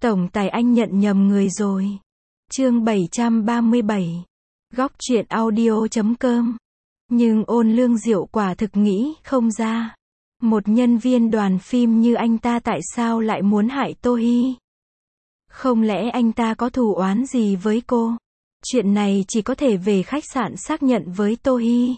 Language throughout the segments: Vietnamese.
Tổng tài anh nhận nhầm người rồi. Chương 737. Góc truyện audio.com. Nhưng Ôn Lương Diệu quả thực nghĩ không ra. Một nhân viên đoàn phim như anh ta tại sao lại muốn hại Tô Hi? Không lẽ anh ta có thù oán gì với cô? Chuyện này chỉ có thể về khách sạn xác nhận với Tô Hi.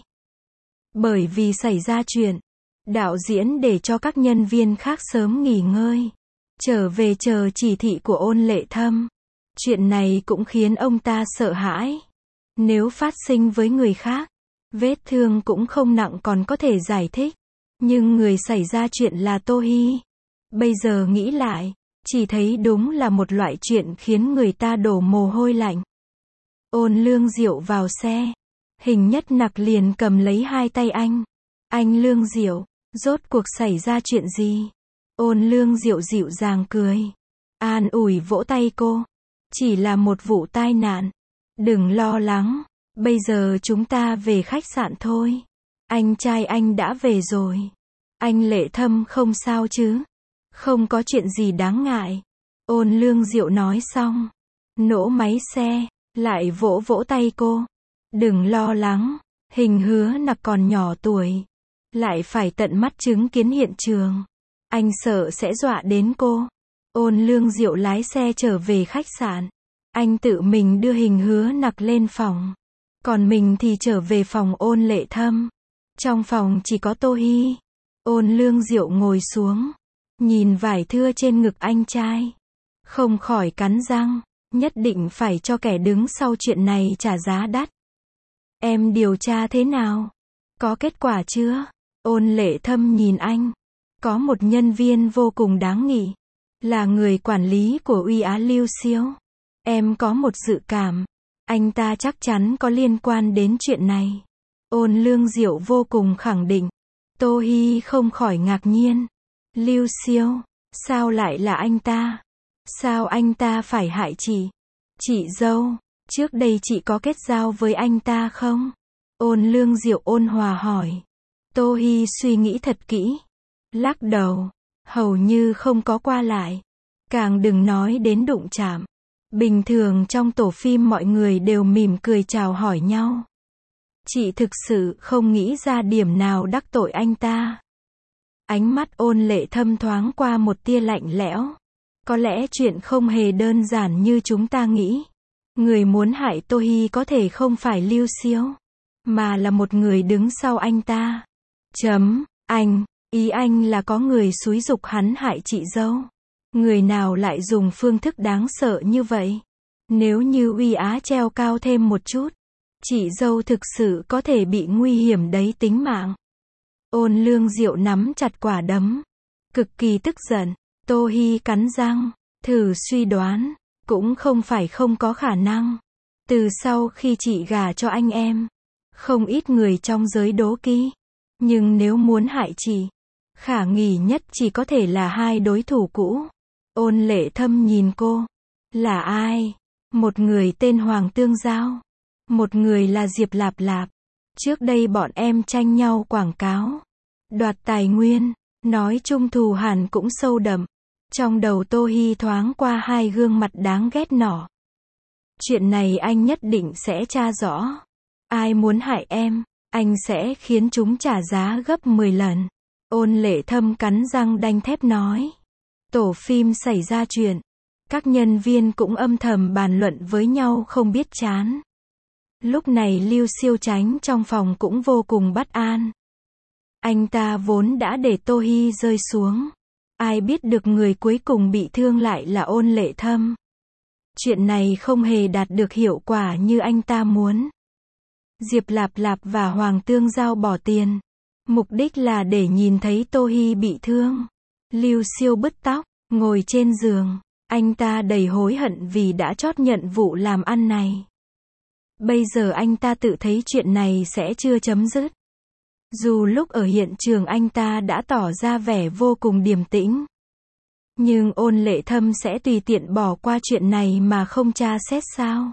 Bởi vì xảy ra chuyện, đạo diễn để cho các nhân viên khác sớm nghỉ ngơi, trở về chờ chỉ thị của Ôn Lệ Thâm. Chuyện này cũng khiến ông ta sợ hãi. Nếu phát sinh với người khác, vết thương cũng không nặng còn có thể giải thích. Nhưng người xảy ra chuyện là Tô Hi. Bây giờ nghĩ lại, chỉ thấy đúng là một loại chuyện khiến người ta đổ mồ hôi lạnh. Ôn Lương Diệu vào xe. Hình Nhất Nặc liền cầm lấy hai tay anh. Anh Lương Diệu, rốt cuộc xảy ra chuyện gì? Ôn Lương Diệu dịu dàng cười, an ủi vỗ tay cô. Chỉ là một vụ tai nạn. Đừng lo lắng, bây giờ chúng ta về khách sạn thôi. Anh trai anh đã về rồi. Anh Lệ Thâm không sao chứ? Không có chuyện gì đáng ngại. Ôn Lương Diệu nói xong, nổ máy xe, lại vỗ vỗ tay cô. Đừng lo lắng, Hình Hứa Nặc còn nhỏ tuổi, lại phải tận mắt chứng kiến hiện trường. Anh sợ sẽ dọa đến cô. Ôn Lương Diệu lái xe trở về khách sạn. Anh tự mình đưa Hình Hứa Nặc lên phòng. Còn mình thì trở về phòng Ôn Lệ Thâm. Trong phòng chỉ có Tô Hi. Ôn Lương Diệu ngồi xuống, nhìn vải thưa trên ngực anh trai. Không khỏi cắn răng, nhất định phải cho kẻ đứng sau chuyện này trả giá đắt. Em điều tra thế nào? Có kết quả chưa? Ôn Lệ Thâm nhìn anh. Có một nhân viên vô cùng đáng nghi, là người quản lý của Uy Á Lưu Siêu. Em có một dự cảm, anh ta chắc chắn có liên quan đến chuyện này. Ôn Lương Diệu vô cùng khẳng định. Tô Hi không khỏi ngạc nhiên. Lưu Siêu, sao lại là anh ta? Sao anh ta phải hại chị? Chị dâu, trước đây chị có kết giao với anh ta không? Ôn Lương Diệu ôn hòa hỏi. Tô Hi suy nghĩ thật kỹ, lắc đầu, hầu như không có qua lại. Càng đừng nói đến đụng chạm. Bình thường trong tổ phim mọi người đều mỉm cười chào hỏi nhau. Chị thực sự không nghĩ ra điểm nào đắc tội anh ta. Ánh mắt Ôn Lệ Thâm thoáng qua một tia lạnh lẽo. Có lẽ chuyện không hề đơn giản như chúng ta nghĩ. Người muốn hại Tô Hi có thể không phải Lưu Siêu, mà là một người đứng sau anh ta. Ý anh là có người xúi giục hắn hại chị dâu. Người nào lại dùng phương thức đáng sợ như vậy? Nếu như Uy Á treo cao thêm một chút, chị dâu thực sự có thể bị nguy hiểm đấy tính mạng. Ôn Lương Diệu nắm chặt quả đấm, cực kỳ tức giận. Tô Hi cắn răng, thử suy đoán, cũng không phải không có khả năng. Từ sau khi chị gả cho anh em, không ít người trong giới đố kỵ. Nhưng nếu muốn hại chị, khả nghi nhất chỉ có thể là hai đối thủ cũ. Ôn Lệ Thâm nhìn cô. Là ai? Một người tên Hoàng Tương Giao, một người là Diệp Lạp Lạp. Trước đây bọn em tranh nhau quảng cáo, đoạt tài nguyên, nói chung thù hằn cũng sâu đậm. Trong đầu Tô Hi thoáng qua hai gương mặt đáng ghét nọ. Chuyện này anh nhất định sẽ tra rõ. Ai muốn hại em, anh sẽ khiến chúng trả giá gấp 10 lần. Ôn Lệ Thâm cắn răng đanh thép nói. Tổ phim xảy ra chuyện, các nhân viên cũng âm thầm bàn luận với nhau không biết chán. Lúc này Lưu Siêu Chánh trong phòng cũng vô cùng bất an. Anh ta vốn đã để Tô Hi rơi xuống. Ai biết được người cuối cùng bị thương lại là Ôn Lệ Thâm. Chuyện này không hề đạt được hiệu quả như anh ta muốn. Diệp Lạp Lạp và Hoàng Tương Giao bỏ tiền, mục đích là để nhìn thấy Tô Hi bị thương. Lưu Siêu bứt tóc, ngồi trên giường. Anh ta đầy hối hận vì đã chót nhận vụ làm ăn này. Bây giờ anh ta tự thấy chuyện này sẽ chưa chấm dứt. Dù lúc ở hiện trường anh ta đã tỏ ra vẻ vô cùng điềm tĩnh. Nhưng Ôn Lệ Thâm sẽ tùy tiện bỏ qua chuyện này mà không tra xét sao?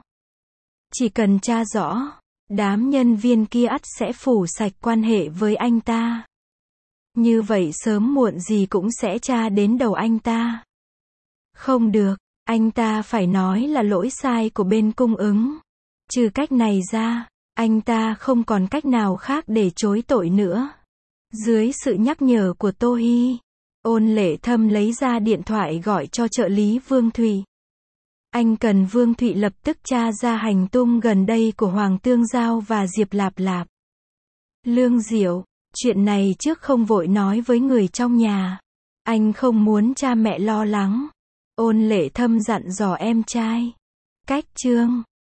Chỉ cần tra rõ, đám nhân viên kia ắt sẽ phủ sạch quan hệ với anh ta. Như vậy sớm muộn gì cũng sẽ tra đến đầu anh ta. Không được, Anh ta phải nói là lỗi sai của bên cung ứng. Trừ cách này ra, anh ta không còn cách nào khác để chối tội nữa. Dưới sự nhắc nhở của Tô Hi, Ôn Lệ Thâm lấy ra điện thoại gọi cho trợ lý Vương Thụy. Anh cần Vương Thụy lập tức tra ra hành tung gần đây của Hoàng Tương Giao và Diệp Lạp Lạp. Lương Diệu, chuyện này trước không vội nói với người trong nhà. Anh không muốn cha mẹ lo lắng. Ôn Lệ Thâm dặn dò em trai. Cách chương